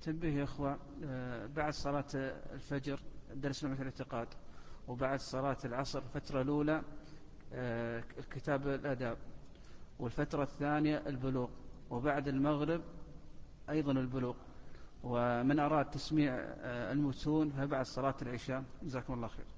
تنبيه يا أخوة، بعد صلاة الفجر درس نعمة الاعتقاد، وبعد صلاة العصر الفترة الأولى كتاب الآداب، والفترة الثانية البلوغ، وبعد المغرب أيضا البلوغ. ومن أراد تسميع المتون فبعد صلاة العشاء. جزاكم الله خير.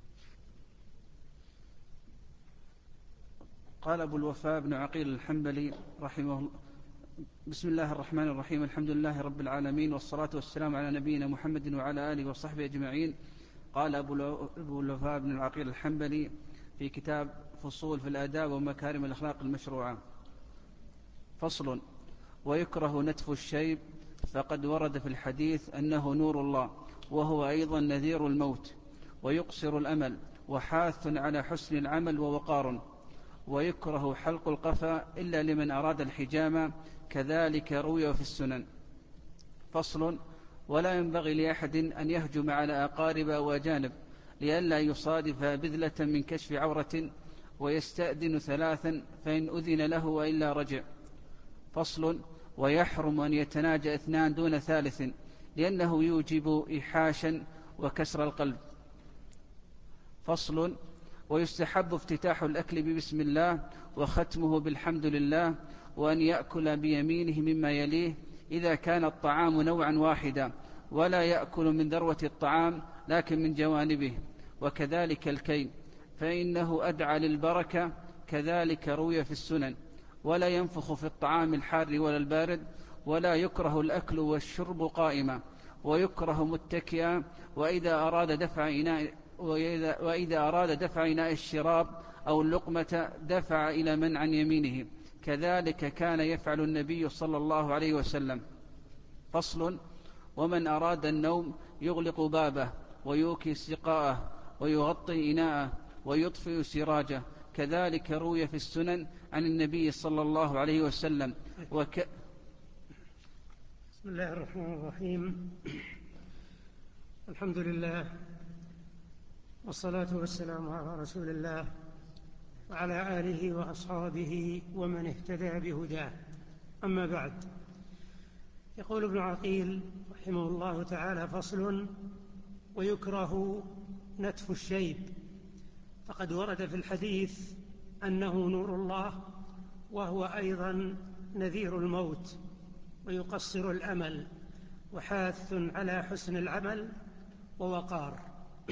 قال أبو الوفاء بن عقيل الحنبلي رحمه الله: بسم الله الرحمن الرحيم، الحمد لله رب العالمين، والصلاة والسلام على نبينا محمد وعلى آله وصحبه أجمعين. قال أبو الوفاء بن العقيل الحنبلي في كتاب فصول في الآداب ومكارم الأخلاق المشروعة: فصل: ويكره نتف الشيب، فقد ورد في الحديث أنه نور الله، وهو أيضا نذير الموت، ويقصر الأمل، وحاث على حسن العمل ووقار. ويكره حلق القفا إلا لمن أراد الحجامة، كذلك روي في السنن. فصل: ولا ينبغي لأحد أن يهجم على أقارب وأجانب، لئلا يصادف بذلة من كشف عورة، ويستأذن ثلاثا، فإن أذن له وإلا رجع. فصل: ويحرم أن يتناجى اثنان دون ثالث، لأنه يوجب إيحاشا وكسر القلب. فصل: ويستحب افتتاح الأكل ببسم الله، وختمه بالحمد لله، وأن يأكل بيمينه مما يليه إذا كان الطعام نوعا واحدا، ولا يأكل من ذروة الطعام لكن من جوانبه، وكذلك الكي، فإنه أدعى للبركة، كذلك روي في السنن. ولا ينفخ في الطعام الحار ولا البارد. ولا يكره الأكل والشرب قائما، ويكره متكئا، وإذا أراد دفع إناء الشراب أو اللقمة دفع إلى من عن يمينه، كذلك كان يفعل النبي صلى الله عليه وسلم. فصل: ومن أراد النوم يغلق بابه، ويوكي سقاءه، ويغطي إناءه، ويطفئ سراجه، كذلك روي في السنن عن النبي صلى الله عليه وسلم. بسم الله الرحمن الرحيم. الحمد لله، والصلاة والسلام على رسول الله وعلى آله وأصحابه ومن اهتدى بهداه. أما بعد، يقول ابن عقيل رحمه الله تعالى: فصل: ويكره نتف الشيب، فقد ورد في الحديث أنه نور الله، وهو أيضا نذير الموت، ويقصر الأمل، وحاث على حسن العمل ووقار.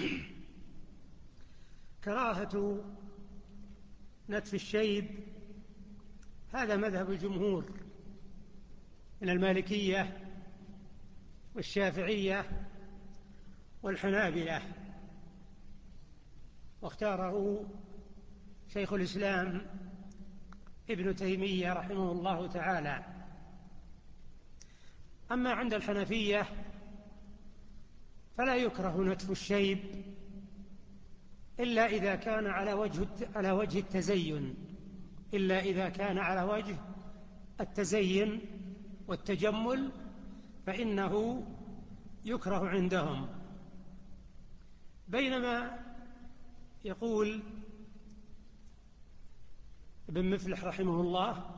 كراهة نتف الشيب هذا مذهب الجمهور من المالكية والشافعية والحنابلة، واختاره شيخ الإسلام ابن تيمية رحمه الله تعالى. أما عند الحنفية فلا يكره نتف الشيب إلا إذا كان على وجه التزين، إلا إذا كان على وجه التزين والتجمل، فإنه يكره عندهم. بينما يقول ابن مفلح رحمه الله،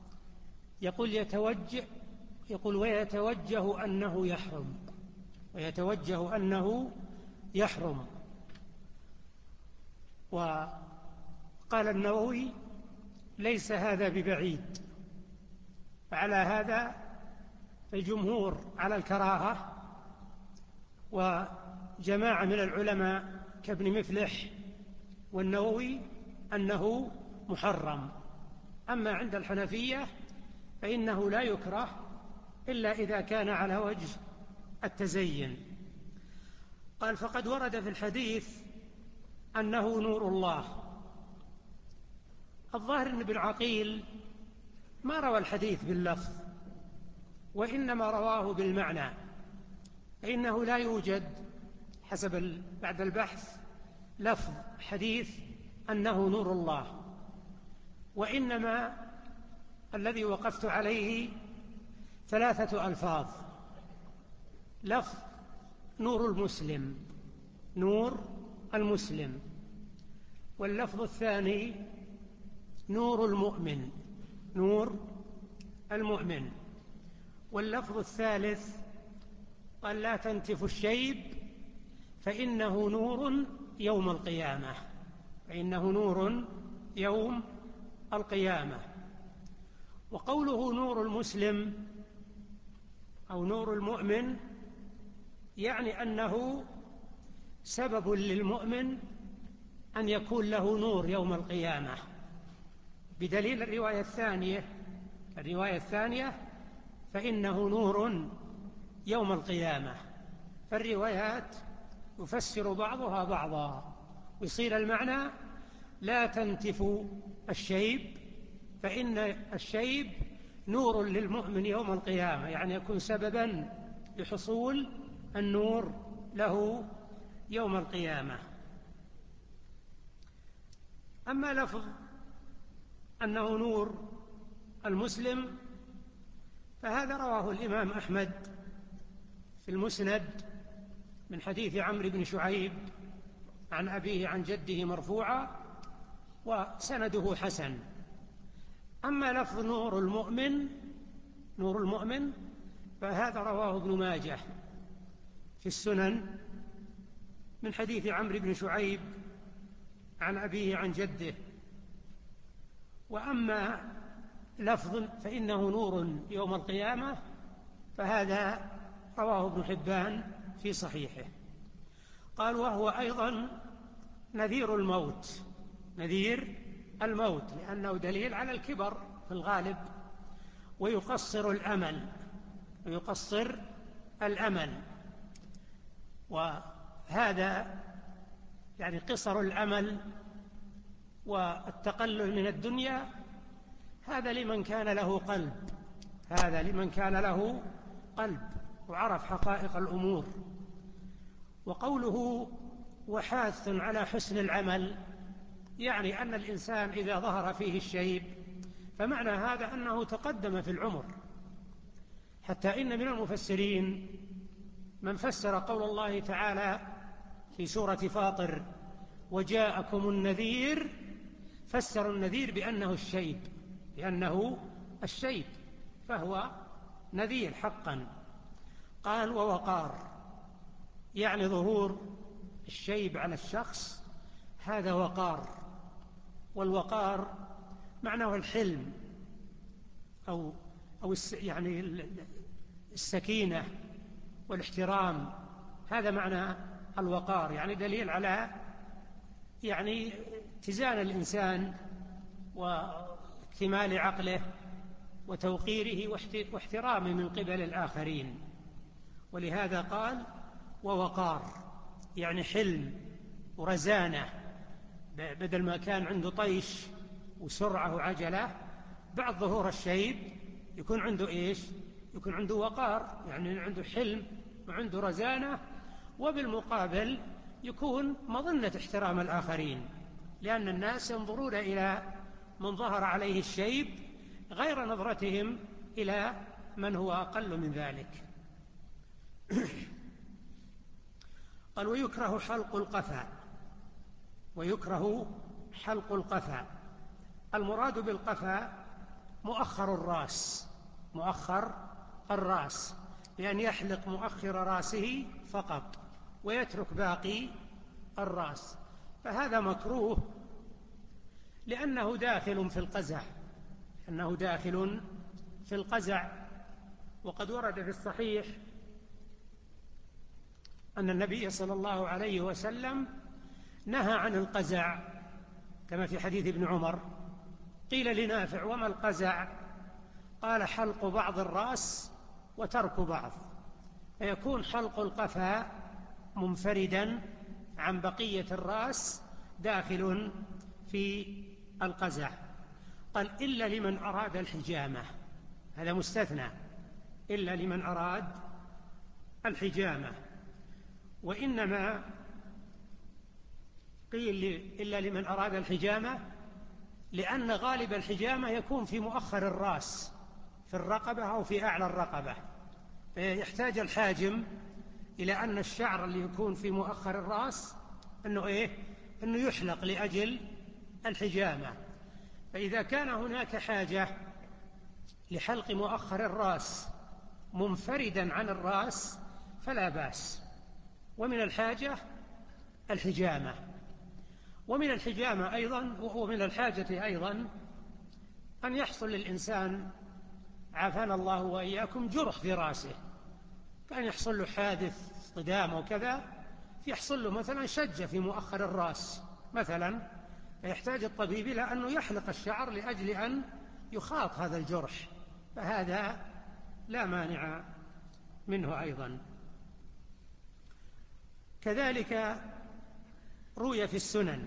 ويتوجه أنه يحرم، ويتوجه أنه يحرم. وقال النووي: ليس هذا ببعيد. فعلى هذا الجمهور على الكراهة، وجماعة من العلماء كابن مفلح والنووي أنه محرم. أما عند الحنفية فإنه لا يكره إلا إذا كان على وجه التزين. قال: فقد ورد في الحديث أنه نور الله. الظاهر أن ابن عقيل ما روى الحديث باللفظ، وإنما رواه بالمعنى، فإنه لا يوجد بعد البحث لفظ حديث أنه نور الله، وإنما الذي وقفت عليه 3 ألفاظ: لفظ نور المسلم، نور المسلم، واللفظ الثاني نور المؤمن، نور المؤمن، واللفظ الثالث قال لا تنتف الشيب فإنه نور يوم القيامة، فإنه نور يوم القيامة. وقوله نور المسلم أو نور المؤمن يعني أنه سبب للمؤمن أن يكون له نور يوم القيامة، بدليل الرواية الثانية فإنه نور يوم القيامة. فالروايات يفسر بعضها بعضا، ويصير المعنى لا تنتف الشيب فإن الشيب نور للمؤمن يوم القيامة، يعني يكون سببا لحصول النور له يوم القيامة. أما لفظ أنه نور المسلم فهذا رواه الإمام أحمد في المسند من حديث عمرو بن شعيب عن أبيه عن جده مرفوعا، وسنده حسن. أما لفظ نور المؤمن فهذا رواه ابن ماجه في السنن من حديث عمرو بن شعيب عن أبيه عن جده. وأما لفظ فإنه نور يوم القيامة فهذا رواه ابن حبان في صحيحه. قال وهو أيضا نذير الموت لأنه دليل على الكبر في الغالب، ويقصر الأمل. وهذا يعني قصر الأمل والتقلل من الدنيا هذا لمن كان له قلب وعرف حقائق الأمور. وقوله وحاث على حسن العمل يعني أن الإنسان إذا ظهر فيه الشيب فمعنى هذا أنه تقدم في العمر، حتى إن من المفسرين من فسر قول الله تعالى في سورة فاطر وجاءكم النذير، فسر النذير بأنه الشيب فهو نذير حقا. قال ووقار يعني ظهور الشيب على الشخص هذا وقار، والوقار معناه الحلم أو يعني السكينة والاحترام، هذا معنى الوقار، يعني دليل على يعني اتزان الإنسان واكتمال عقله وتوقيره واحترامه من قبل الآخرين. ولهذا قال ووقار يعني حلم ورزانة، بدل ما كان عنده طيش وسرعة وعجلة بعد ظهور الشيب يكون عنده يكون عنده وقار، يعني عنده حلم وعنده رزانة، وبالمقابل يكون مظنة احترام الآخرين، لأن الناس ينظرون إلى من ظهر عليه الشيب غير نظرتهم إلى من هو أقل من ذلك. قال ويكره حلق القفا. المراد بالقفا مؤخر الرأس، بأن يحلق مؤخر رأسه فقط ويترك باقي الرأس، فهذا مكروه لأنه داخل في القزع. وقد ورد في الصحيح أن النبي صلى الله عليه وسلم نهى عن القزع كما في حديث ابن عمر. قيل لنافع وما القزع؟ قال حلق بعض الرأس وترك بعض، فيكون حلق القفا منفردا عن بقية الرأس داخل في القزع. قال إلا لمن أراد الحجامة، هذا مستثنى، إلا لمن أراد الحجامة. وإنما قيل إلا لمن أراد الحجامة لأن غالب الحجامة يكون في مؤخر الرأس في الرقبة أو في أعلى الرقبة، فيحتاج الحاجم إلى أن الشعر اللي يكون في مؤخر الرأس أنه يحلق لأجل الحجامة. فإذا كان هناك حاجة لحلق مؤخر الرأس منفردا عن الرأس فلا بأس. ومن الحاجة الحجامة، ومن الحجامة أيضا ومن الحاجة أيضا أن يحصل للإنسان عافانا الله وإياكم جرح في رأسه، كان يحصل له حادث اصطدام وكذا، يحصل له مثلا شجة في مؤخر الرأس مثلا، فيحتاج الطبيب إلى أنه يحلق الشعر لأجل أن يخاط هذا الجرح، فهذا لا مانع منه أيضا. كذلك رؤيا في السنن،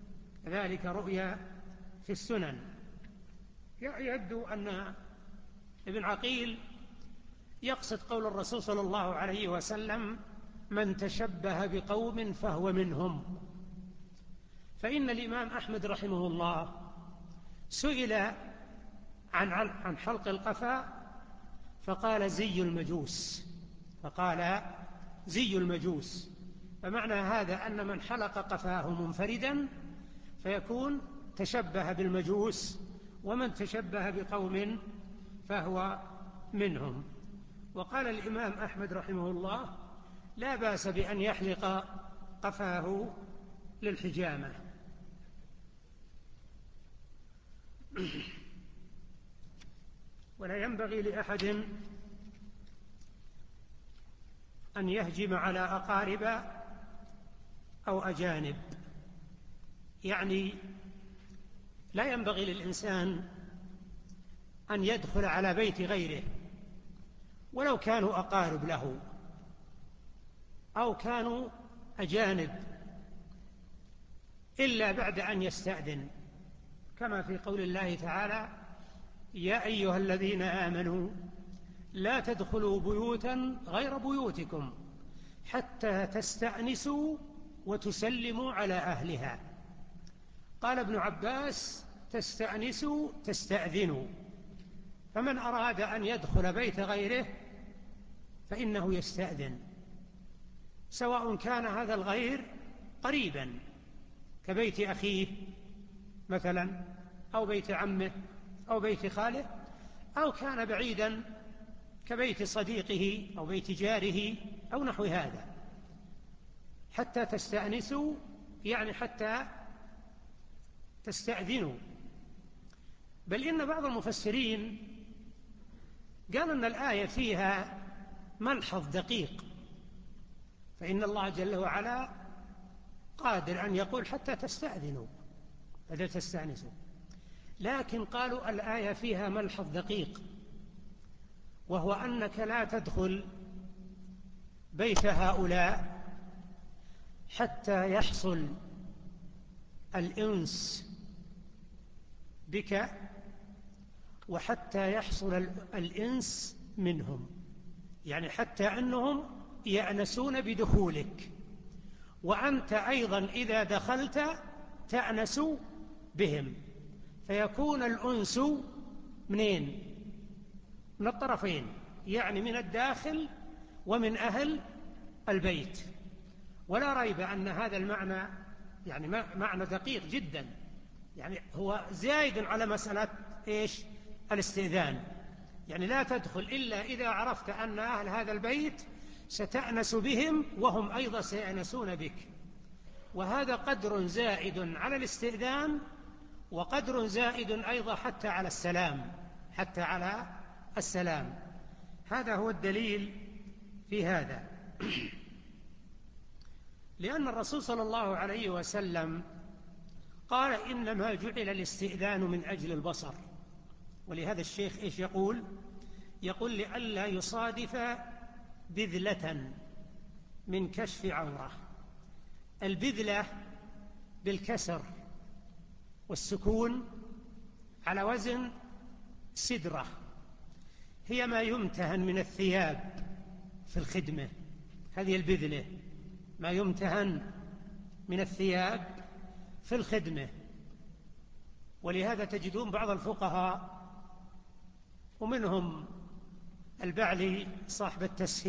يبدو أن ابن عقيل يقصد قول الرسول صلى الله عليه وسلم: من تشبه بقوم فهو منهم. فإن الإمام أحمد رحمه الله سئل عن حلق القفا فقال زي المجوس، فمعنى هذا أن من حلق قفاه منفردا فيكون تشبه بالمجوس، ومن تشبه بقوم فهو منهم. وقال الإمام أحمد رحمه الله: لا بأس بأن يحلق قفاه للحجامة. ولا ينبغي لأحد أن يهجم على أقارب أو أجانب، يعني لا ينبغي للإنسان أن يدخل على بيت غيره ولو كانوا أقارب له أو كانوا أجانب إلا بعد أن يستأذن، كما في قول الله تعالى: يا أيها الذين آمنوا لا تدخلوا بيوتا غير بيوتكم حتى تستأنسوا وتسلموا على أهلها. قال ابن عباس: تستأنسوا تستأذنوا، فمن أراد أن يدخل بيت غيره فإنه يستأذن، سواء كان هذا الغير قريبا كبيت أخيه مثلا، أو بيت عمه، أو بيت خاله، أو كان بعيدا كبيت صديقه أو بيت جاره أو نحو هذا. حتى تستأنسوا يعني حتى تستأذنوا. بل إن بعض المفسرين قال أن الآية فيها ملحظ دقيق، فإن الله جل وعلا قادر أن يقول حتى تستأذنوا حتى تستأنسوا، لكن قالوا الآية فيها ملحظ دقيق، وهو أنك لا تدخل بيت هؤلاء حتى يحصل الأنس بك وحتى يحصل الإنس منهم، يعني حتى أنهم يأنسون بدخولك، وأنت أيضا إذا دخلت تأنس بهم، فيكون الأنس منين؟ من الطرفين، يعني من الداخل ومن أهل البيت. ولا ريب أن هذا المعنى يعني معنى دقيق جدا، يعني هو زائد على مسألة إيش؟ الاستئذان، يعني لا تدخل إلا إذا عرفت أن أهل هذا البيت ستأنس بهم وهم أيضا سيأنسون بك، وهذا قدر زائد على الاستئذان، وقدر زائد أيضا حتى على السلام. هذا هو الدليل في هذا. لأن الرسول صلى الله عليه وسلم قال: إنما جعل الاستئذان من أجل البصر. ولهذا الشيخ إيش يقول لئلا يصادف بذلة من كشف عورة. البذلة بالكسر والسكون على وزن سدرة، هي ما يمتهن من الثياب في الخدمة، هذه البذلة، ما يمتهن من الثياب في الخدمة. ولهذا تجدون بعض الفقهاء ومنهم البعلي صاحب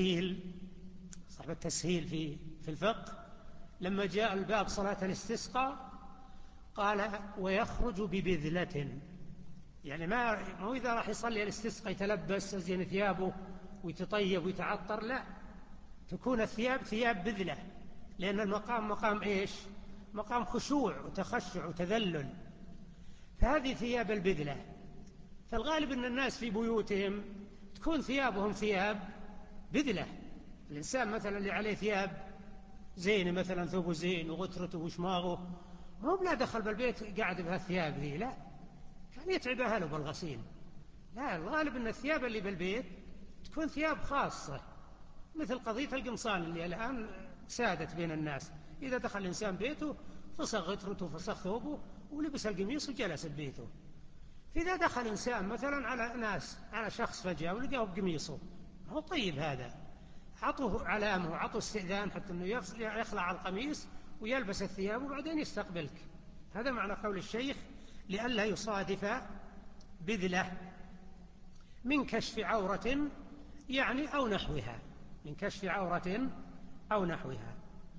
التسهيل في الفقه، لما جاء الباب صلاة الاستسقاء قال: ويخرج ببذلة، يعني ما هو إذا راح يصلي الاستسقاء يتلبس يزين ثيابه ويتطيب ويتعطر، لا، تكون الثياب ثياب بذلة، لأن المقام مقام إيش؟ مقام خشوع وتخشع وتذلل، فهذه ثياب البذلة. فالغالب أن الناس في بيوتهم تكون ثيابهم ثياب بذلة. الإنسان مثلا اللي عليه ثياب زين، مثلا ثوبه زين وغترته وشماغه، هو لا دخل بالبيت قاعد بهالثياب ذي، لا، كان يتعب أهله بالغسيل. لا، الغالب أن الثياب اللي بالبيت تكون ثياب خاصة، مثل قضية القمصان اللي الآن سادت بين الناس. إذا دخل الإنسان بيته فسخ غترته فسخ ثوبه ولبس القميص وجلس ببيته. فإذا دخل إنسان مثلا على شخص فجأة ولقاه بقميصه، هو طيب، هذا عطوه علامه وعطوه استئذان حتى أنه يخلع القميص ويلبس الثياب وبعدين يستقبلك. هذا معنى قول الشيخ لئلا يصادف بذلة من كشف عورة، يعني أو نحوها، من كشف عورة أو نحوها.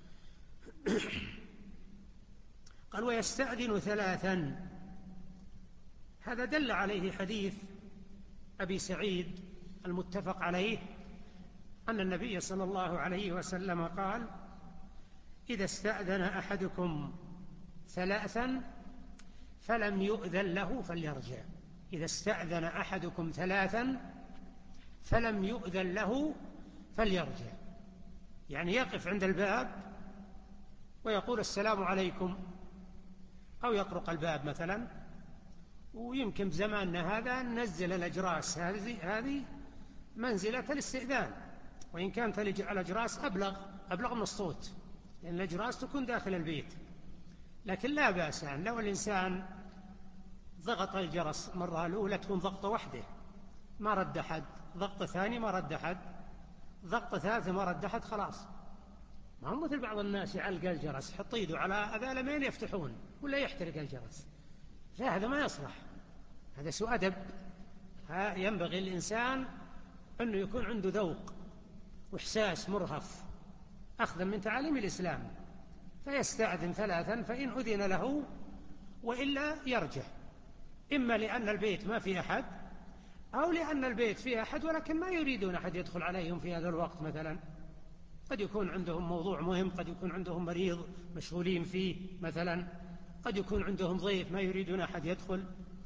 قال ويستأذن ثلاثا. هذا دل عليه حديث أبي سعيد المتفق عليه أن النبي صلى الله عليه وسلم قال إذا استأذن أحدكم ثلاثا فلم يؤذن له فليرجع. إذا استأذن أحدكم ثلاثا فلم يؤذن له فليرجع، يعني يقف عند الباب ويقول السلام عليكم، أو يطرق الباب مثلا. ويمكن بزماننا هذا ننزل الأجراس، هذه منزلة الاستئذان، وإن كانت الأجراس أبلغ من الصوت، لأن الأجراس تكون داخل البيت. لكن لا بأس أن لو الإنسان ضغط الجرس مرة الأولى تكون ضغطة واحدة ما رد أحد، ضغطة ثانية ما رد أحد، ضغطة ثالثة ما رد أحد، خلاص. ما هو مثل بعض الناس يعلق الجرس، يحط يده على أذالمين يفتحون ولا يحترق الجرس. لا، هذا ما يصلح، هذا سوء أدب. ينبغي الإنسان أنه يكون عنده ذوق وإحساس مرهف أخذا من تعاليم الإسلام. فيستأذن ثلاثا، فإن أذن له وإلا يرجع، إما لأن البيت ما في أحد، أو لأن البيت فيه أحد ولكن ما يريدون أحد يدخل عليهم في هذا الوقت مثلا. قد يكون عندهم موضوع مهم، قد يكون عندهم مريض مشغولين فيه مثلا، قد يكون عندهم ضيف ما يريدون أحد يدخل.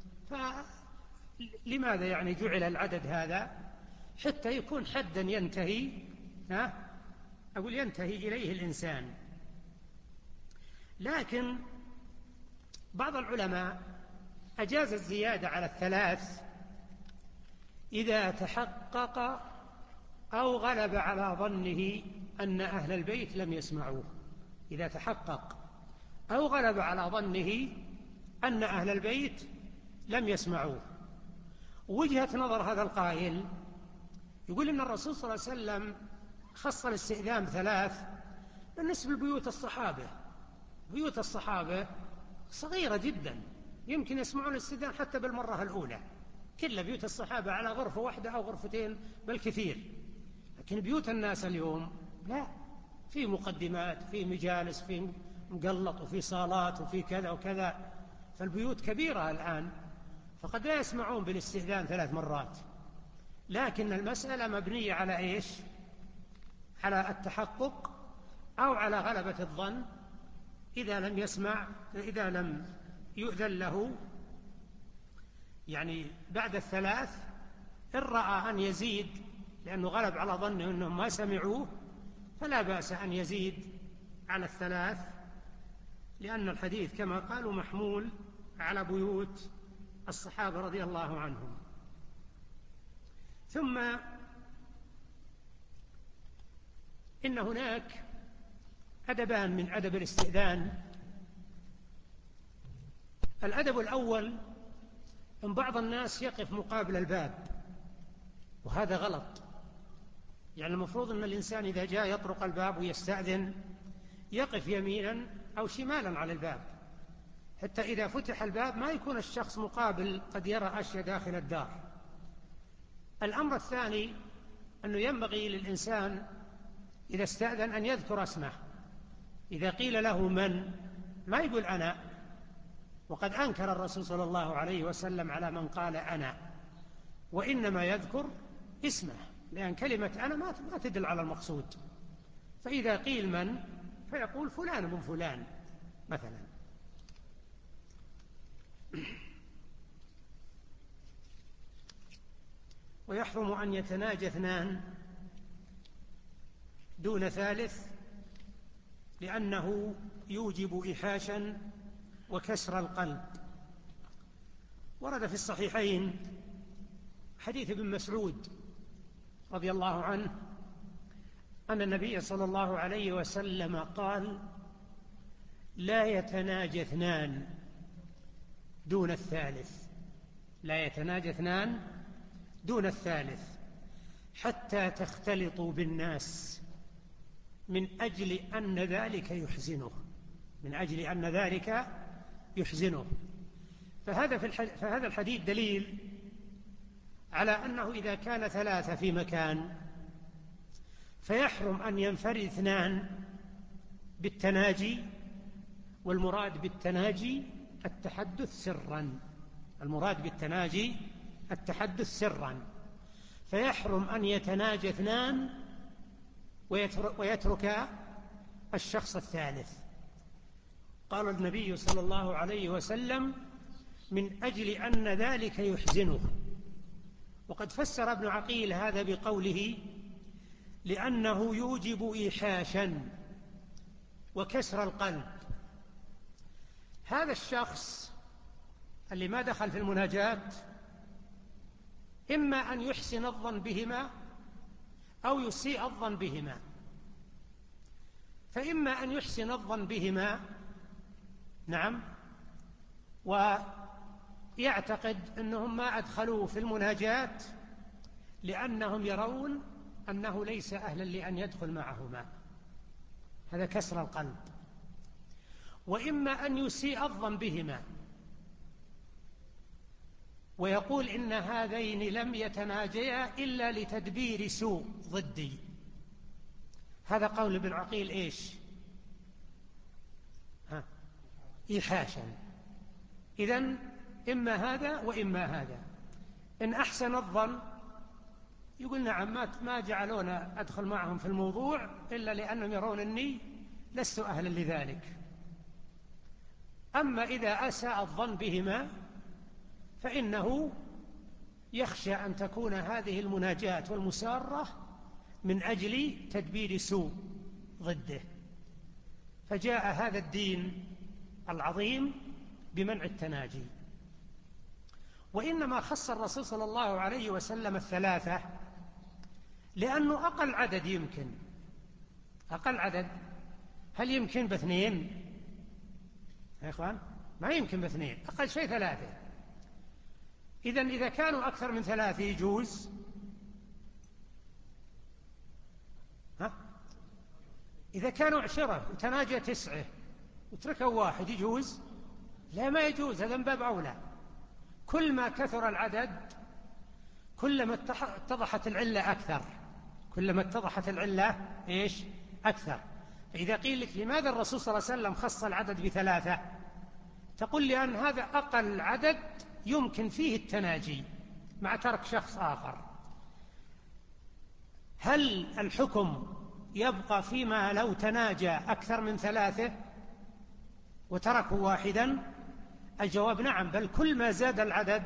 فلماذا يعني جعل العدد هذا؟ حتى يكون حدا ينتهي إليه الإنسان. لكن بعض العلماء أجاز الزيادة على الثلاث إذا تحقق أو غلب على ظنه أن أهل البيت لم يسمعوه. إذا تحقق أو غلب على ظنه أن أهل البيت لم يسمعوه. وجهة نظر هذا القائل يقول إن الرسول صلى الله عليه وسلم خص الاستئذان بثلاث بالنسبة لبيوت الصحابة. بيوت الصحابة صغيرة جدا، يمكن يسمعون الاستئذان حتى بالمرة الأولى. كل بيوت الصحابة على غرفة واحدة أو غرفتين بالكثير. لكن بيوت الناس اليوم لا، في مقدمات، في مجالس، في مقلط، وفي صالات، وفي كذا وكذا. فالبيوت كبيرة الآن، فقد لا يسمعون بالاستئذان 3 مرات. لكن المسألة مبنية على إيش؟ على التحقق أو على غلبة الظن. إذا لم يؤذن له يعني بعد الثلاث، إن رأى أن يزيد لأنه غلب على ظنه أنهم ما سمعوه فلا بأس أن يزيد على الثلاث، لأن الحديث كما قالوا محمول على بيوت الصحابة رضي الله عنهم. ثم إن هناك أدبان من أدب الاستئذان. الأدب الأول أن بعض الناس يقف مقابل الباب، وهذا غلط. يعني المفروض أن الإنسان إذا جاء يطرق الباب ويستأذن يقف يمينا أو شمالا على الباب، حتى إذا فتح الباب ما يكون الشخص مقابل قد يرى أشياء داخل الدار. الأمر الثاني أنه ينبغي للإنسان إذا استأذن أن يذكر اسمه. إذا قيل له من، ما يقول أنا. وقد أنكر الرسول صلى الله عليه وسلم على من قال أنا، وإنما يذكر اسمه، لأن كلمة أنا ما تدل على المقصود. فإذا قيل من فيقول فلان بن فلان مثلا. ويحرم أن يتناجى اثنان دون ثالث لأنه يوجب إيحاشا وكسر القلب. ورد في الصحيحين حديث ابن مسعود رضي الله عنه أن النبي صلى الله عليه وسلم قال: لا يتناجى اثنان دون الثالث، لا يتناجى اثنان دون الثالث حتى تختلطوا بالناس من أجل أن ذلك يحزنه، من أجل أن ذلك يحزنه. فهذا الحديث دليل على أنه إذا كان ثلاثة في مكان فيحرم أن ينفرد اثنان بالتناجي، والمراد بالتناجي التحدث سرا، المراد بالتناجي التحدث سرا، فيحرم أن يتناجى اثنان ويترك الشخص الثالث. قال النبي صلى الله عليه وسلم: من أجل أن ذلك يحزنه. وقد فسر ابن عقيل هذا بقوله: لأنه يوجب إيحاشا وكسر القلب. هذا الشخص اللي ما دخل في المناجاة إما أن يحسن الظن بهما أو يسيء الظن بهما، فإما أن يحسن الظن بهما، نعم، ويعتقد أنهم ما أدخلوه في المناجاة لأنهم يرون أنه ليس أهلا لأن يدخل معهما، هذا كسر القلب. وإما أن يسيء الظن بهما ويقول إن هذين لم يتناجيا إلا لتدبير سوء ضدي. هذا قول ابن عقيل إيش؟ إيحاشا. إذن إما هذا وإما هذا. إن أحسن الظن يقول: نعم، ما جعلونا أدخل معهم في الموضوع إلا لأنهم يرون أني لست أهلا لذلك. أما إذا أساء الظن بهما فإنه يخشى أن تكون هذه المناجاة والمسارة من أجل تدبير سوء ضده. فجاء هذا الدين العظيم بمنع التناجي. وإنما خص الرسول صلى الله عليه وسلم الثلاثة لأنه أقل عدد يمكن. أقل عدد هل يمكن باثنين يا إخوان؟ ما يمكن باثنين، أقل شيء ثلاثة. إذا كانوا أكثر من ثلاثة يجوز. إذا كانوا 10 وتناجى 9 وتركوا واحد يجوز؟ لا، ما يجوز، هذا من باب أولى. كل ما كثر العدد كلما اتضحت العلة أكثر، كلما اتضحت العلة إيش؟ أكثر. فإذا قيل لك لماذا الرسول صلى الله عليه وسلم خص العدد ب3، تقول لأن هذا أقل عدد يمكن فيه التناجي مع ترك شخص آخر. هل الحكم يبقى فيما لو تناجى أكثر من 3 وتركوا واحدا؟ الجواب نعم، بل كل ما زاد العدد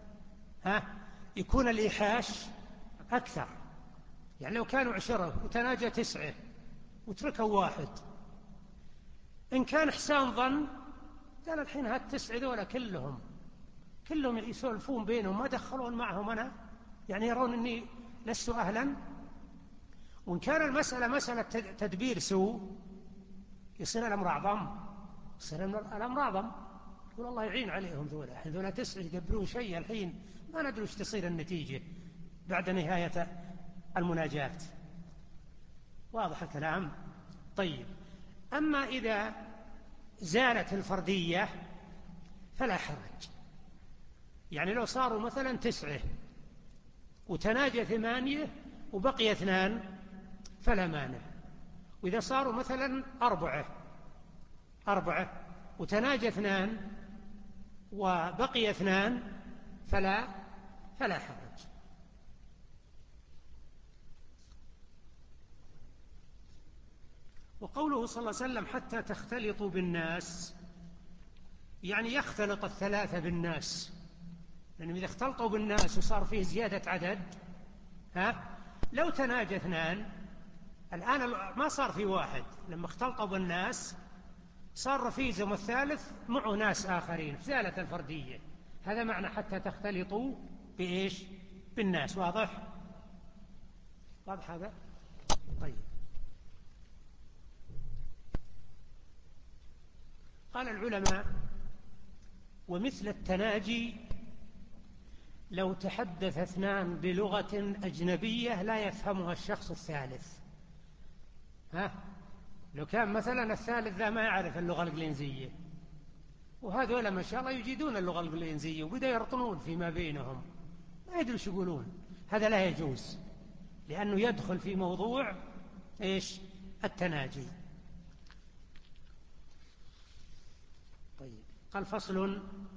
يكون الإيحاش أكثر. يعني لو كانوا 10 وتناجى 9 وتركوا واحد، إن كان إحسان ظن قال الحين هالتسعة ذولا كلهم يسولفون بينهم، ما دخلون معهم أنا، يعني يرون أني لست أهلا. وإن كان المسألة مسألة تدبير سوء يصير الأمر أعظم، يصير الأمر أعظم. يقول الله يعين عليهم ذولا 9 يدبرون شيء، الحين ما ندري وش تصير النتيجة بعد نهاية المناجاة. واضح الكلام؟ طيب، أما إذا زالت الفردية فلا حرج. يعني لو صاروا مثلا 9 وتناجى 8 وبقي 2 فلا مانع. وإذا صاروا مثلا 4 وتناجى 2 وبقي 2 فلا حرج. وقوله صلى الله عليه وسلم حتى تختلطوا بالناس، يعني يختلط الثلاثة بالناس، لأنهم إذا اختلطوا بالناس وصار فيه زيادة عدد، لو تناجى اثنان الآن ما صار في واحد، لما اختلطوا بالناس صار رفيقهم الثالث معه ناس آخرين في ثالث الفردية. هذا معنى حتى تختلطوا بإيش؟ بالناس. واضح هذا؟ طيب. قال العلماء: ومثل التناجي لو تحدث اثنان بلغة أجنبية لا يفهمها الشخص الثالث. لو كان مثلا الثالث ذا ما يعرف اللغة الإنجليزية، وهذول ما شاء الله يجيدون اللغة الإنجليزية وبدأ يرطنون فيما بينهم ما يدري شو يقولون، هذا لا يجوز، لأنه يدخل في موضوع إيش؟ التناجي. طيب. قال: فصل: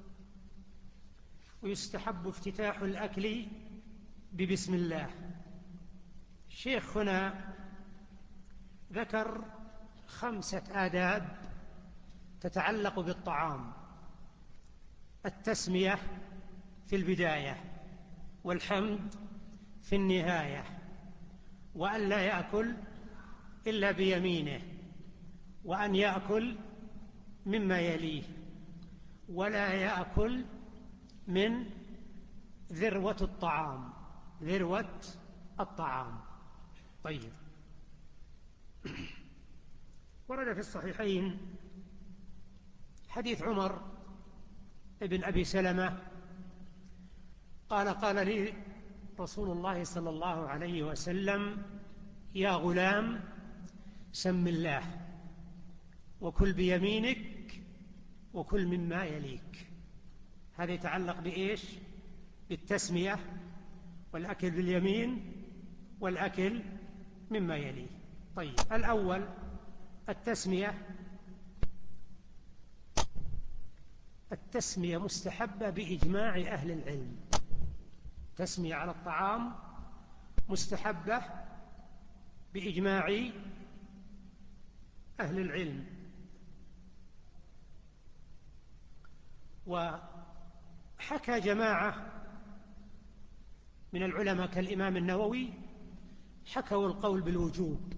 ويستحب افتتاح الأكل ببسم الله. الشيخ هنا ذكر 5 آداب تتعلق بالطعام: التسمية في البداية، والحمد في النهاية، وأن لا يأكل إلا بيمينه، وأن يأكل مما يليه، ولا يأكل من ذروة الطعام. طيب. ورد في الصحيحين حديث عمر ابن أبي سلمة قال لي رسول الله صلى الله عليه وسلم: يا غلام سم الله، وكل بيمينك، وكل مما يليك. هذا يتعلق بإيش؟ بالتسمية، والأكل باليمين، والأكل مما يليه. طيب. الأول التسمية مستحبة بإجماع أهل العلم. تسمية على الطعام مستحبة بإجماع أهل العلم. وحكى جماعة من العلماء كالإمام النووي حكوا القول بالوجوب،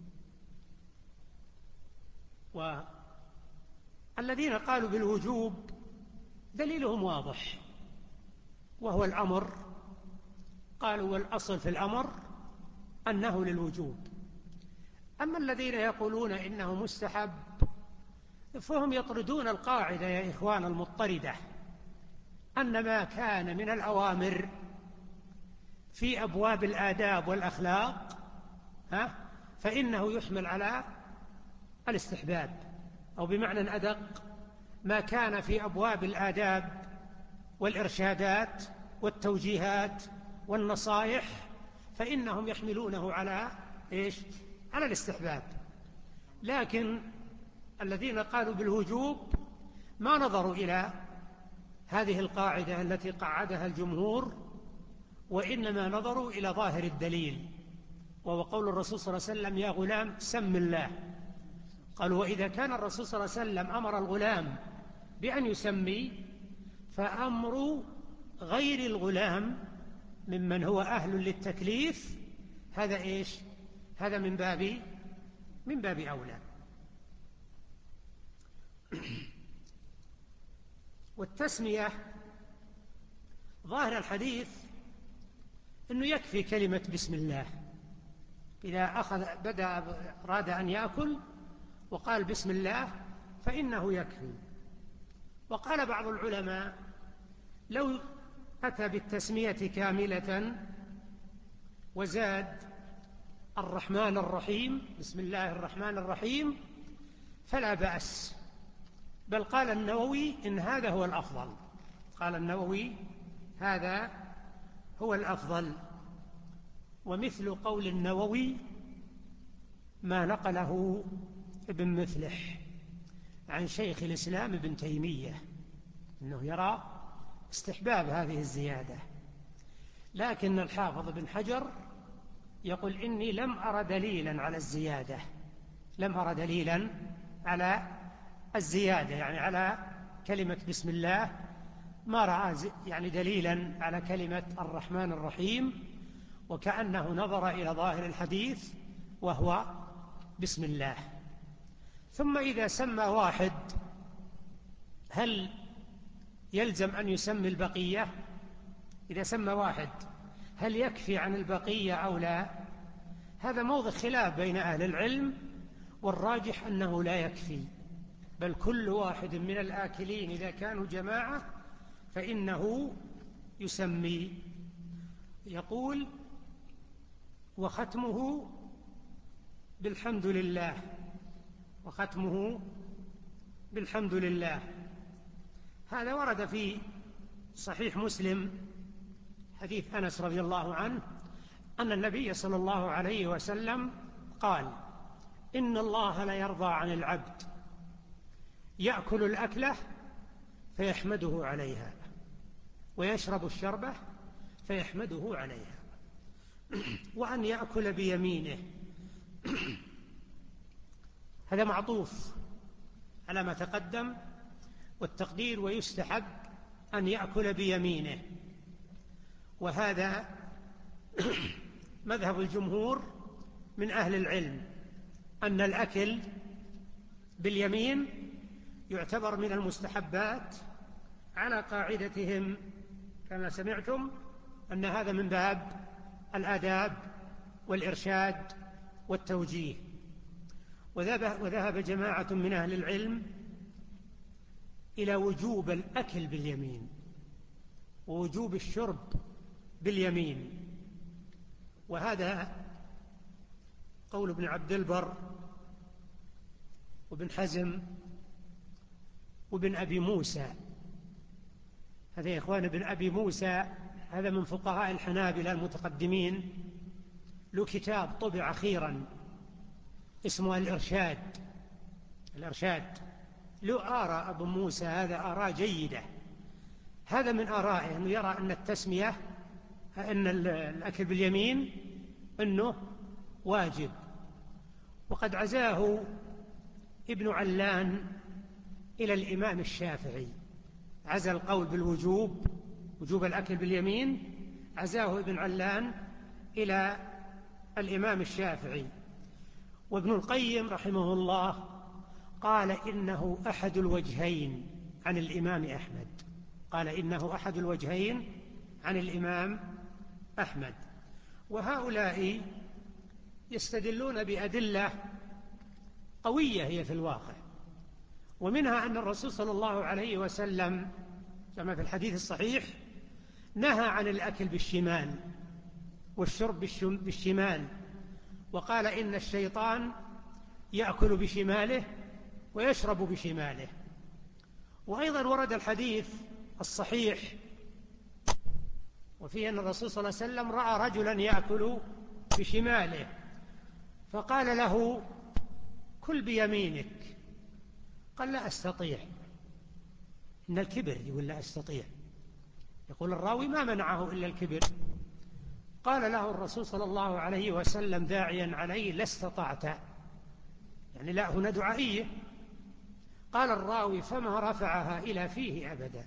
والذين قالوا بالوجوب دليلهم واضح، وهو الأمر. قالوا: والأصل في الأمر أنه للوجوب. أما الذين يقولون إنه مستحب فهم يطردون القاعدة يا إخوان المضطردة، أن ما كان من الأوامر في أبواب الآداب والأخلاق فإنه يحمل على الاستحباب، أو بمعنى أدق ما كان في أبواب الآداب والإرشادات والتوجيهات والنصائح فإنهم يحملونه على إيش؟ على الاستحباب. لكن الذين قالوا بالوجوب ما نظروا إلى هذه القاعدة التي قعدها الجمهور، وإنما نظروا إلى ظاهر الدليل، وهو قول الرسول صلى الله عليه وسلم: يا غلام سم الله. قالوا: وإذا كان الرسول صلى الله عليه وسلم أمر الغلام بأن يسمي، فأمر غير الغلام ممن هو أهل للتكليف هذا إيش؟ هذا من باب أولى. والتسمية ظاهر الحديث أنه يكفي كلمة بسم الله، إذا أراد أن يأكل وقال بسم الله فإنه يكفي. وقال بعض العلماء: لو أتى بالتسمية كاملة وزاد الرحمن الرحيم، بسم الله الرحمن الرحيم، فلا بأس. بل قال النووي: إن هذا هو الأفضل. قال النووي: هذا هو الأفضل. ومثل قول النووي ما نقله ابن مفلح عن شيخ الإسلام ابن تيمية، أنه يرى استحباب هذه الزيادة. لكن الحافظ بن حجر يقول: إني لم أرى دليلا على الزيادة، لم أرى دليلا على الزيادة، يعني على كلمة بسم الله ما رأى يعني دليلا على كلمة الرحمن الرحيم، وكأنه نظر إلى ظاهر الحديث وهو بسم الله. ثم إذا سمى واحد هل يلزم أن يسمي البقية؟ إذا سمى واحد هل يكفي عن البقية أو لا؟ هذا موضع خلاف بين أهل العلم، والراجح أنه لا يكفي، بل كل واحد من الآكلين إذا كانوا جماعة فإنه يسمي. يقول: وختمه بالحمد لله، وختمه بالحمد لله. هذا ورد في صحيح مسلم حديث أنس رضي الله عنه أن النبي صلى الله عليه وسلم قال: إن الله لا يرضى عن العبد يأكل الأكلة فيحمده عليها، ويشرب الشربة فيحمده عليها، وأن يأكل بيمينه. هذا معطوف على ما تقدم، والتقدير: ويستحب أن يأكل بيمينه. وهذا مذهب الجمهور من أهل العلم، أن الأكل باليمين يعتبر من المستحبات، على قاعدتهم كما سمعتم أن هذا من باب الآداب والإرشاد والتوجيه. وذهب جماعة من أهل العلم إلى وجوب الأكل باليمين ووجوب الشرب باليمين، وهذا قول ابن عبد البر وابن حزم وابن أبي موسى. هذا يا إخوان ابن أبي موسى هذا من فقهاء الحنابلة المتقدمين، له كتاب طبع أخيرا اسمه الإرشاد. له آراء أبو موسى، هذا آراء جيدة. هذا من آرائه أنه يرى أن التسمية، أن الأكل باليمين أنه واجب. وقد عزاه ابن علان إلى الإمام الشافعي، عزى القول بالوجوب، وجوب الأكل باليمين، عزاه ابن علان إلى الإمام الشافعي. وابن القيم رحمه الله قال إنه أحد الوجهين عن الإمام أحمد، قال إنه أحد الوجهين عن الإمام أحمد. وهؤلاء يستدلون بأدلة قوية هي في الواقع، ومنها أن الرسول صلى الله عليه وسلم كما في الحديث الصحيح نهى عن الأكل بالشمال والشرب بالشمال، وقال إن الشيطان يأكل بشماله ويشرب بشماله. وأيضا ورد الحديث الصحيح وفيه أن الرسول صلى الله عليه وسلم رأى رجلا يأكل بشماله فقال له: كل بيمينك. قال: لا أستطيع. إن الكبر يقول لا أستطيع، يقول الراوي: ما منعه إلا الكبر. قال له الرسول صلى الله عليه وسلم داعيا عليه: لا استطعت، يعني لا هنا دعائية. قال الراوي: فما رفعها إلى فيه أبدا.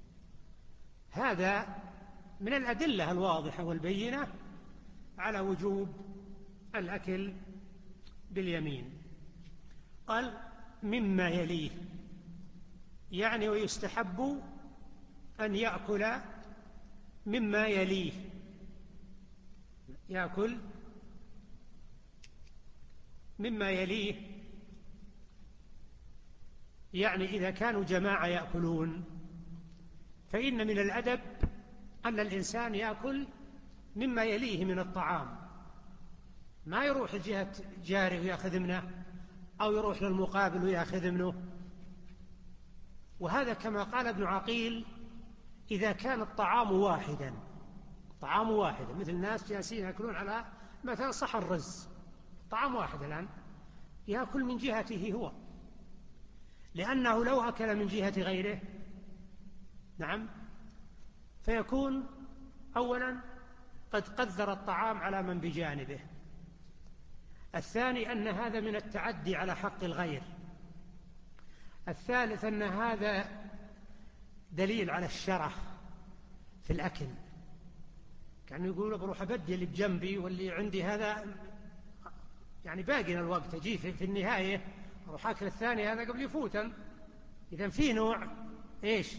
هذا من الأدلة الواضحة والبينة على وجوب الأكل باليمين. قال: مما يليه، يعني ويستحب أن يأكل مما يليه، يأكل مما يليه، يعني إذا كانوا جماعة يأكلون فإن من الأدب أن الإنسان يأكل مما يليه من الطعام، ما يروح لجهة جاره ويأخذ منه، أو يروح للمقابل ويأخذ منه. وهذا كما قال ابن عقيل: إذا كان الطعام واحدا، طعام واحد، مثل الناس جالسين يأكلون على مثلا صحن رز، طعام واحد الآن، يأكل من جهته هو، لأنه لو أكل من جهة غيره نعم فيكون أولا قد قدر الطعام على من بجانبه. الثاني أن هذا من التعدي على حق الغير. الثالث أن هذا دليل على الشره في الأكل، كان يقول بروح أبدي اللي بجنبي واللي عندي هذا يعني باقي الوقت، أجي في النهاية أروح أكل الثاني هذا قبل يفوتا. إذن فيه نوع إيش؟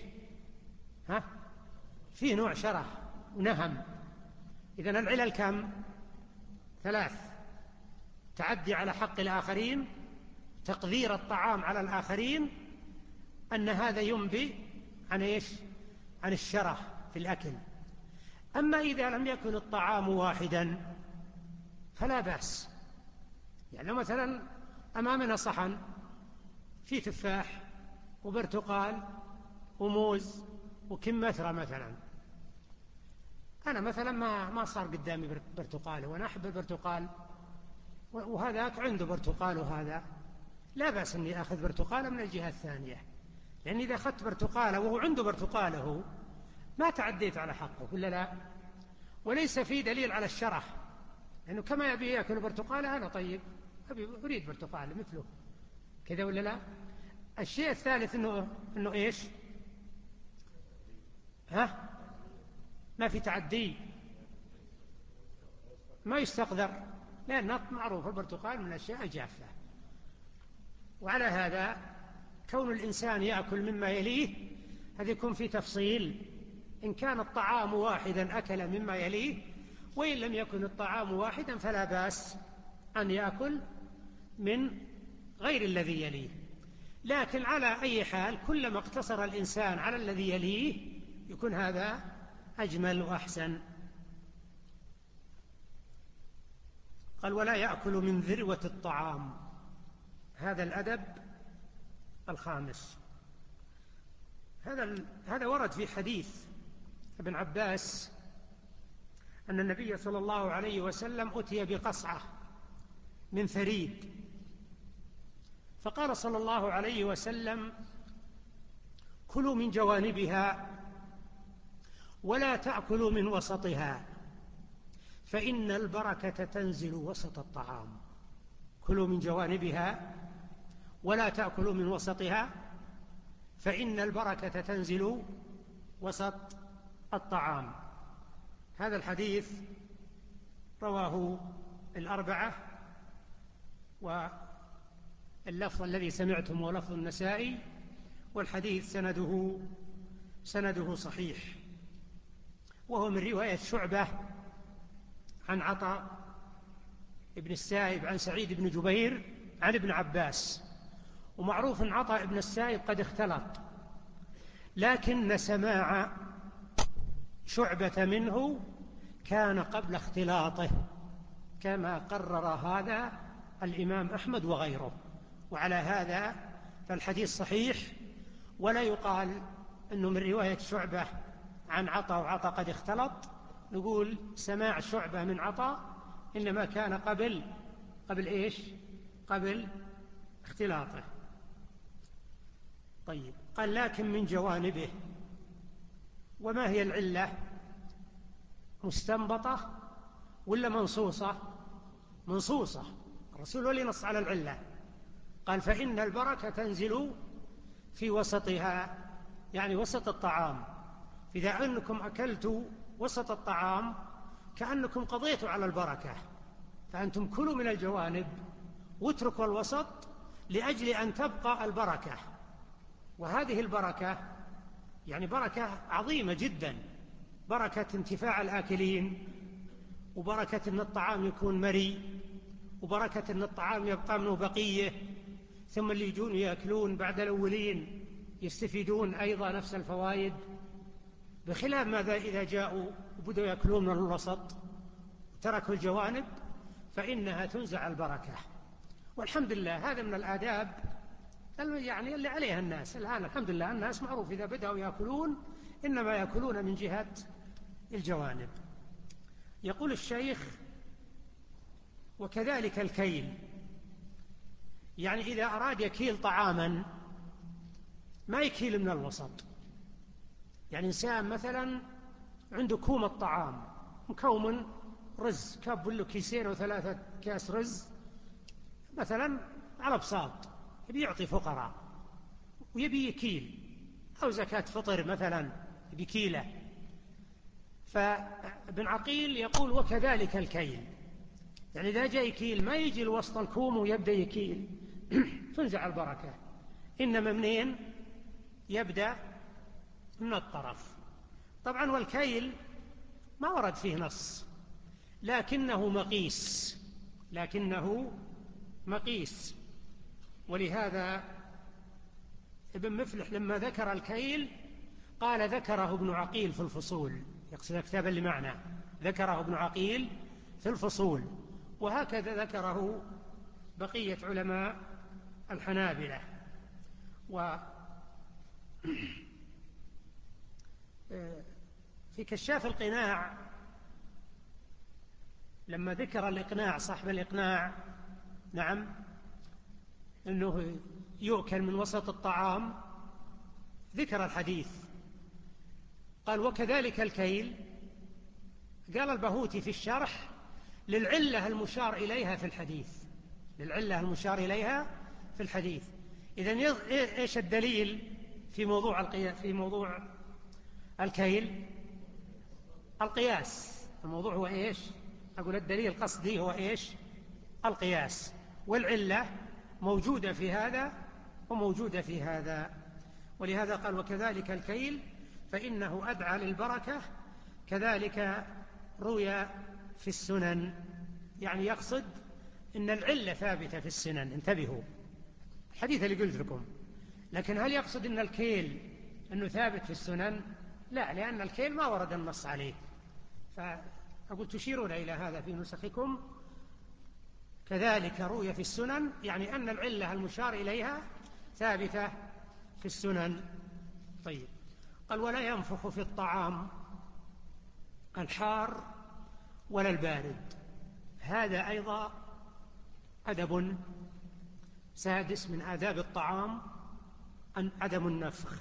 فيه نوع شره ونهم. إذن العلل كم؟ 3: تعدي على حق الآخرين، تقدير الطعام على الآخرين، أن هذا ينبئ عن إيش؟ عن الشره في الأكل. أما إذا لم يكن الطعام واحدا فلا بأس. يعني مثلا أمامنا صحن فيه تفاح وبرتقال وموز وكمثرى مثلا، أنا مثلا ما صار قدامي برتقال وأنا أحب البرتقال، وهذاك عنده برتقال وهذا، لا بأس أني أخذ برتقالة من الجهة الثانية، لأن إذا أخذت برتقالة وهو عنده برتقاله ما تعديت على حقه ولا لا؟ وليس فيه دليل على الشره، لأنه كما يبي يأكل برتقالة أنا طيب أريد برتقالة مثله كذا ولا لا؟ الشيء الثالث إنه إيش؟ ما في تعدي، ما يستقدر، لأن معروف البرتقال من الأشياء الجافة. وعلى هذا كون الإنسان يأكل مما يليه هذا يكون في تفصيل، إن كان الطعام واحدا أكل مما يليه، وإن لم يكن الطعام واحدا فلا بأس أن يأكل من غير الذي يليه. لكن على أي حال كلما اقتصر الإنسان على الذي يليه يكون هذا أجمل وأحسن. قال: ولا يأكل من ذروة الطعام. هذا الأدب الخامس. هذا ورد في حديث ابن عباس أن النبي صلى الله عليه وسلم أتي بقصعة من ثريد، فقال صلى الله عليه وسلم: كلوا من جوانبها ولا تأكلوا من وسطها فإن البركة تنزل وسط الطعام. كلوا من جوانبها ولا تأكلوا من وسطها فإن البركة تنزل وسط الطعام. هذا الحديث رواه الأربعة، واللفظ الذي سمعتم هو لفظ النسائي، والحديث سنده صحيح، وهو من رواية شعبة عن عطاء ابن السائب عن سعيد بن جبير عن ابن عباس. ومعروف أن عطاء ابن السائب قد اختلط، لكن سماع شعبة منه كان قبل اختلاطه، كما قرر هذا الإمام أحمد وغيره. وعلى هذا فالحديث صحيح، ولا يقال أنه من رواية شعبة عن عطاء وعطاء قد اختلط، نقول سماع شعبة من عطاء إنما كان قبل إيش؟ قبل اختلاطه. طيب، قال: لكن من جوانبه. وما هي العلة؟ مستنبطة ولا منصوصة؟ منصوصة. الرسول ولي نص على العلة، قال: فإن البركة تنزل في وسطها، يعني وسط الطعام. إذا أنكم أكلتوا وسط الطعام كأنكم قضيتوا على البركة، فأنتم كلوا من الجوانب واتركوا الوسط لأجل أن تبقى البركة. وهذه البركة يعني بركة عظيمة جدا، بركة انتفاع الآكلين، وبركة أن الطعام يكون مري، وبركة أن الطعام يبقى منه بقية، ثم اللي يجون يأكلون بعد الأولين يستفيدون أيضا نفس الفوائد، بخلاف ماذا إذا جاءوا وبدأوا يأكلون من الوسط وتركوا الجوانب فإنها تنزع البركة. والحمد لله هذا من الآداب يعني اللي عليها الناس الآن. الحمد لله الناس معروف إذا بدأوا يأكلون إنما يأكلون من جهة الجوانب. يقول الشيخ: وكذلك الكيل، يعني إذا أراد يكيل طعاما ما يكيل من الوسط. يعني إنسان مثلا عنده كوم الطعام مكوم رز، كاب له كيسين و3 أكياس رز، مثلا على بساط يبي يعطي فقراء ويبي يكيل، أو زكاة فطر مثلا يبي كيلة، فابن عقيل يقول وكذلك الكيل، يعني إذا جاء يكيل ما يجي لوسط الكوم ويبدأ يكيل تنزع البركة، إنما منين؟ يبدأ من الطرف. طبعا والكيل ما ورد فيه نص، لكنه مقيس. ولهذا ابن مفلح لما ذكر الكيل قال ذكره ابن عقيل في الفصول، يقصد كتابا لمعنى، ذكره ابن عقيل في الفصول، وهكذا ذكره بقية علماء الحنابلة. في كشاف القناع لما ذكر الإقناع، صاحب الإقناع، نعم، أنه يؤكل من وسط الطعام، ذكر الحديث قال وكذلك الكيل. قال البهوتي في الشرح للعلة المشار إليها في الحديث. إذن إيش الدليل في موضوع الكيل؟ القياس. الموضوع هو إيش؟ أقول الدليل قصدي هو إيش؟ القياس، والعلة موجودة في هذا وموجودة في هذا. ولهذا قال وكذلك الكيل فإنه أدعى للبركة، كذلك روي في السنن، يعني يقصد إن العلة ثابتة في السنن، انتبهوا الحديث اللي قلت لكم. لكن هل يقصد إن الكيل أنه ثابت في السنن؟ لا، لأن الكيل ما ورد النص عليه. فأقول تشيرون إلى هذا في نسخكم، كذلك روي في السنن، يعني أن العلة المشار إليها ثابتة في السنن. طيب، قال ولا ينفخ في الطعام الحار ولا البارد. هذا أيضا أدب سادس من آداب الطعام، عدم النفخ.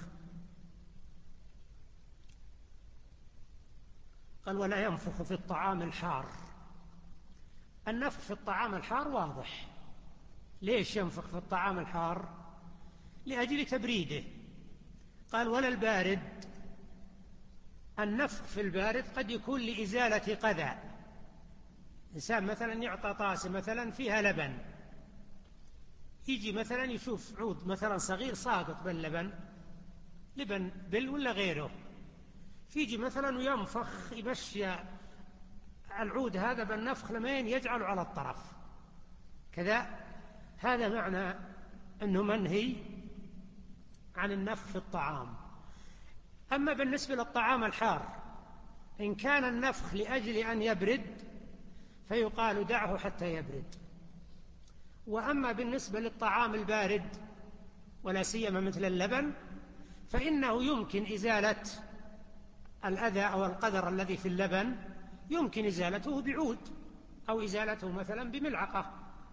قال ولا ينفخ في الطعام الحار. النفخ في الطعام الحار واضح. ليش ينفخ في الطعام الحار؟ لأجل تبريده. قال ولا البارد. النفخ في البارد قد يكون لإزالة قذى. إنسان مثلا يعطى طاسة مثلا فيها لبن، يجي مثلا يشوف عود مثلا صغير ساقط باللبن، لبن بل ولا غيره، فيجي مثلا وينفخ، يمشي العود هذا بالنفخ لمين يجعله على الطرف كذا. هذا معنى أنه منهي عن النفخ في الطعام. أما بالنسبة للطعام الحار، إن كان النفخ لأجل أن يبرد فيقال دعه حتى يبرد. وأما بالنسبة للطعام البارد ولا سيما مثل اللبن، فإنه يمكن إزالة الأذى أو القذر الذي في اللبن، يمكن إزالته بعود أو إزالته مثلا بملعقة.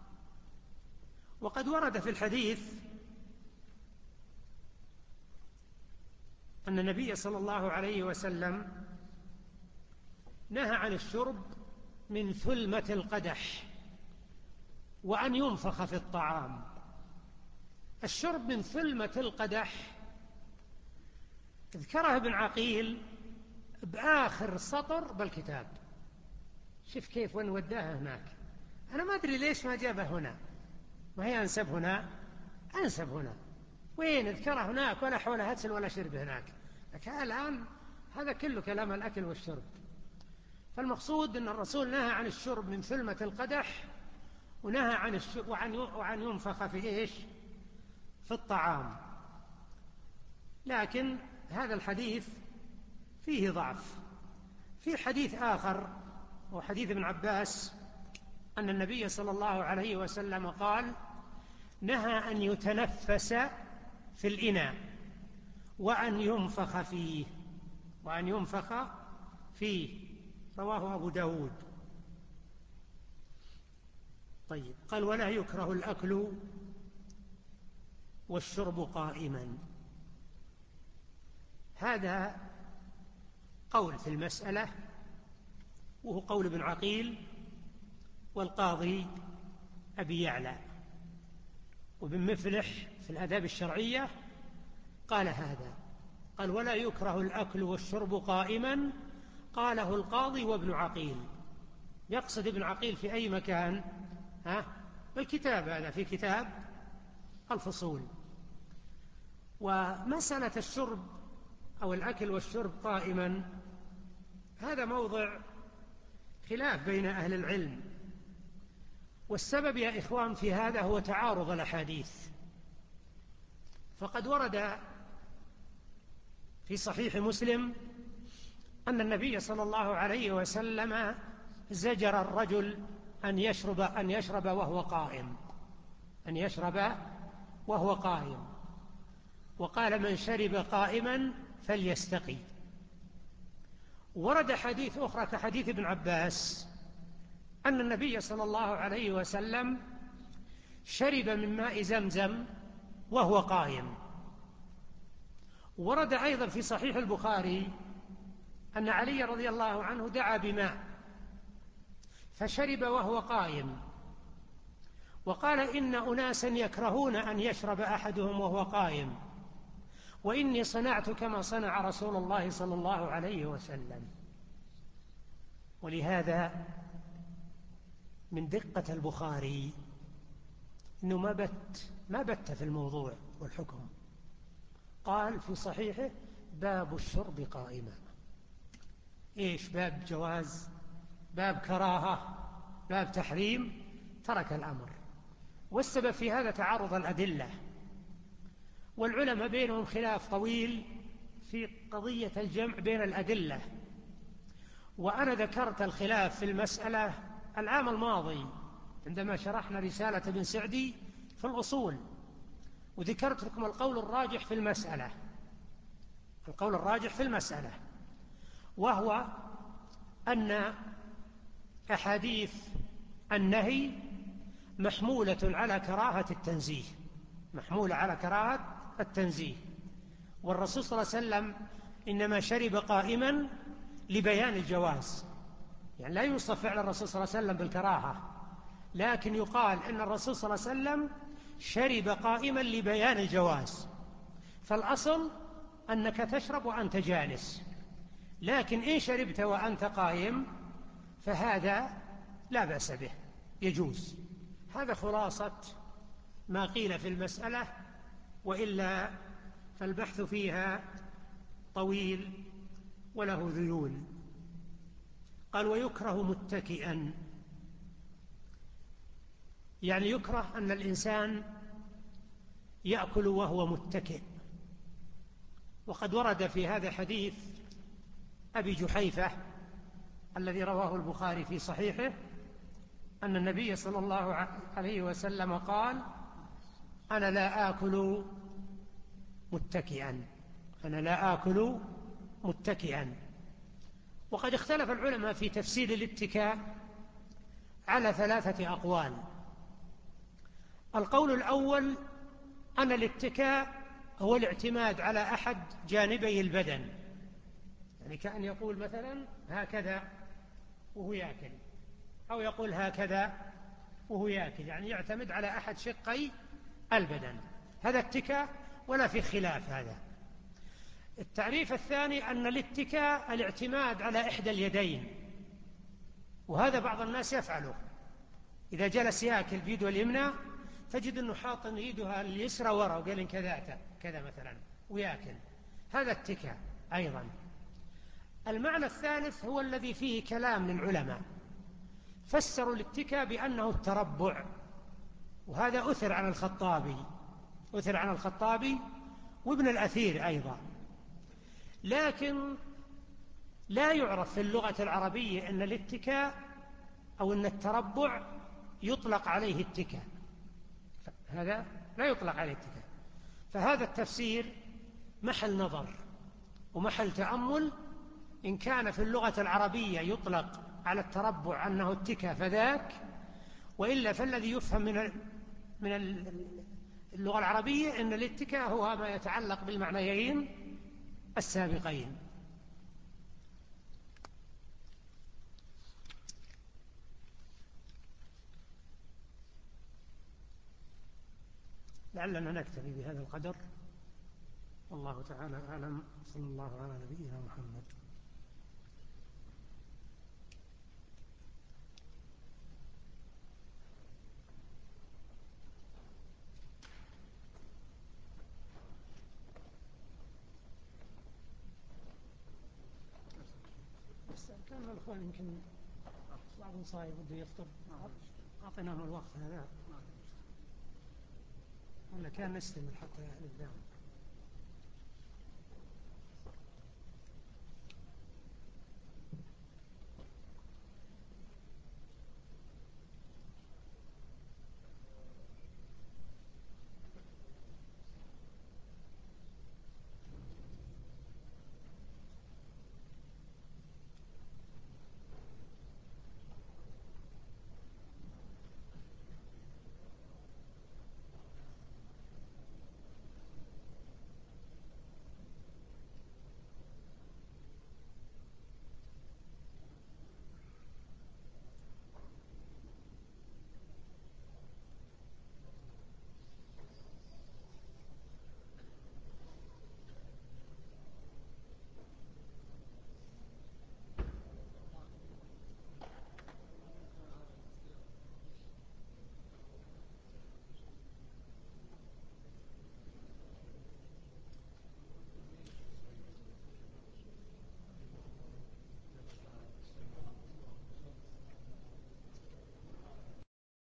وقد ورد في الحديث أن النبي صلى الله عليه وسلم نهى عن الشرب من ثلمة القدح وأن ينفخ في الطعام. الشرب من ثلمة القدح ذكرها ابن عقيل بآخر سطر بالكتاب. شوف كيف وين وداها هناك. أنا ما أدري ليش ما جابه هنا، ما هي أنسب هنا، أنسب هنا، وين ذكرها هناك ولا حول هتل ولا شرب هناك. لكن الآن هذا كله كلام الأكل والشرب. فالمقصود أن الرسول نهى عن الشرب من ثلمة القدح، ونهى عن وعن ينفخ في إيش؟ في الطعام. لكن هذا الحديث فيه ضعف. في حديث آخر وحديث ابن عباس أن النبي صلى الله عليه وسلم قال نهى أن يتنفس في الإناء وأن ينفخ فيه رواه أبو داود. طيب، قال ولا يكره الأكل والشرب قائما. هذا قول في المسألة، وهو قول ابن عقيل والقاضي أبي يعلى. وابن مفلح في الآداب الشرعية قال هذا، قال: ولا يكره الأكل والشرب قائما، قاله القاضي وابن عقيل. يقصد ابن عقيل في أي مكان؟ بالكتاب هذا، في كتاب الفصول. ومسألة الشرب أو الأكل والشرب قائما هذا موضع خلاف بين أهل العلم، والسبب يا إخوان في هذا هو تعارض الأحاديث. فقد ورد في صحيح مسلم أن النبي صلى الله عليه وسلم زجر الرجل أن يشرب وهو قائم، أن يشرب وهو قائم، وقال: من شرب قائما فليستقي. ورد حديث أخرى كحديث ابن عباس أن النبي صلى الله عليه وسلم شرب من ماء زمزم وهو قائم. ورد أيضا في صحيح البخاري أن علي رضي الله عنه دعا بماء فشرب وهو قائم، وقال: إن أناسا يكرهون أن يشرب أحدهم وهو قائم، وإني صنعت كما صنع رسول الله صلى الله عليه وسلم. ولهذا من دقة البخاري أنه ما بت في الموضوع والحكم، قال في صحيحه: باب الشرب قائما. إيش؟ باب جواز، باب كراهة، باب تحريم؟ ترك الأمر. والسبب في هذا تعارض الأدلة، والعلماء بينهم خلاف طويل في قضية الجمع بين الأدلة. وأنا ذكرت الخلاف في المسألة العام الماضي عندما شرحنا رسالة ابن سعدي في الأصول، وذكرت لكم القول الراجح في المسألة، القول الراجح في المسألة، وهو أن أحاديث النهي محمولة على كراهة التنزيه، محمولة على كراهة التنزيه. والرسول صلى الله عليه وسلم إنما شرب قائما لبيان الجواز، يعني لا يوصف فعل الرسول صلى الله عليه وسلم بالكراهة، لكن يقال إن الرسول صلى الله عليه وسلم شرب قائما لبيان الجواز. فالأصل أنك تشرب وأنت جالس، لكن إن شربت وأنت قائم فهذا لا بأس به، يجوز. هذا خلاصة ما قيل في المسألة، وإلا فالبحث فيها طويل وله ذيول. قال: ويكره متكئا، يعني يكره أن الإنسان يأكل وهو متكئ. وقد ورد في هذا حديث أبي جحيفة الذي رواه البخاري في صحيحه أن النبي صلى الله عليه وسلم قال: أنا لا آكل متكئا، أنا لا آكل متكئا. وقد اختلف العلماء في تفسير الاتكاء على 3 أقوال. القول الأول أن الاتكاء هو الاعتماد على أحد جانبي البدن، يعني كأن يقول مثلا هكذا وهو يأكل، أو يقول هكذا وهو يأكل، يعني يعتمد على أحد شقي البدن، هذا اتكاء ولا في خلاف هذا. التعريف الثاني أن الاتكاء الاعتماد على إحدى اليدين، وهذا بعض الناس يفعله، إذا جلس يأكل بيده اليمنى تجد أنه حاط يدها اليسرى وراء وقال إن كذا مثلا ويأكل، هذا اتكاء أيضا. المعنى الثالث هو الذي فيه كلام للعلماء، فسروا الاتكاء بأنه التربع، وهذا أثر عن الخطابي وابن الأثير أيضا. لكن لا يعرف في اللغة العربية أن الاتكاء أو أن التربع يطلق عليه اتكاء، هذا لا يطلق عليه اتكاء. فهذا التفسير محل نظر ومحل تأمل، إن كان في اللغة العربية يطلق على التربع أنه اتكاء فذاك، وإلا فالذي يفهم من اللغة العربية أن الاتكاء هو ما يتعلق بالمعنيين السابقين. لعلنا نكتفي بهذا القدر، والله تعالى أعلم. صلى الله على نبينا محمد. بس كان الأخوان يمكن بعض صايم بده يفطر، أعطيناه الوقت هذا ولا كان نستمر حتى نبدأ؟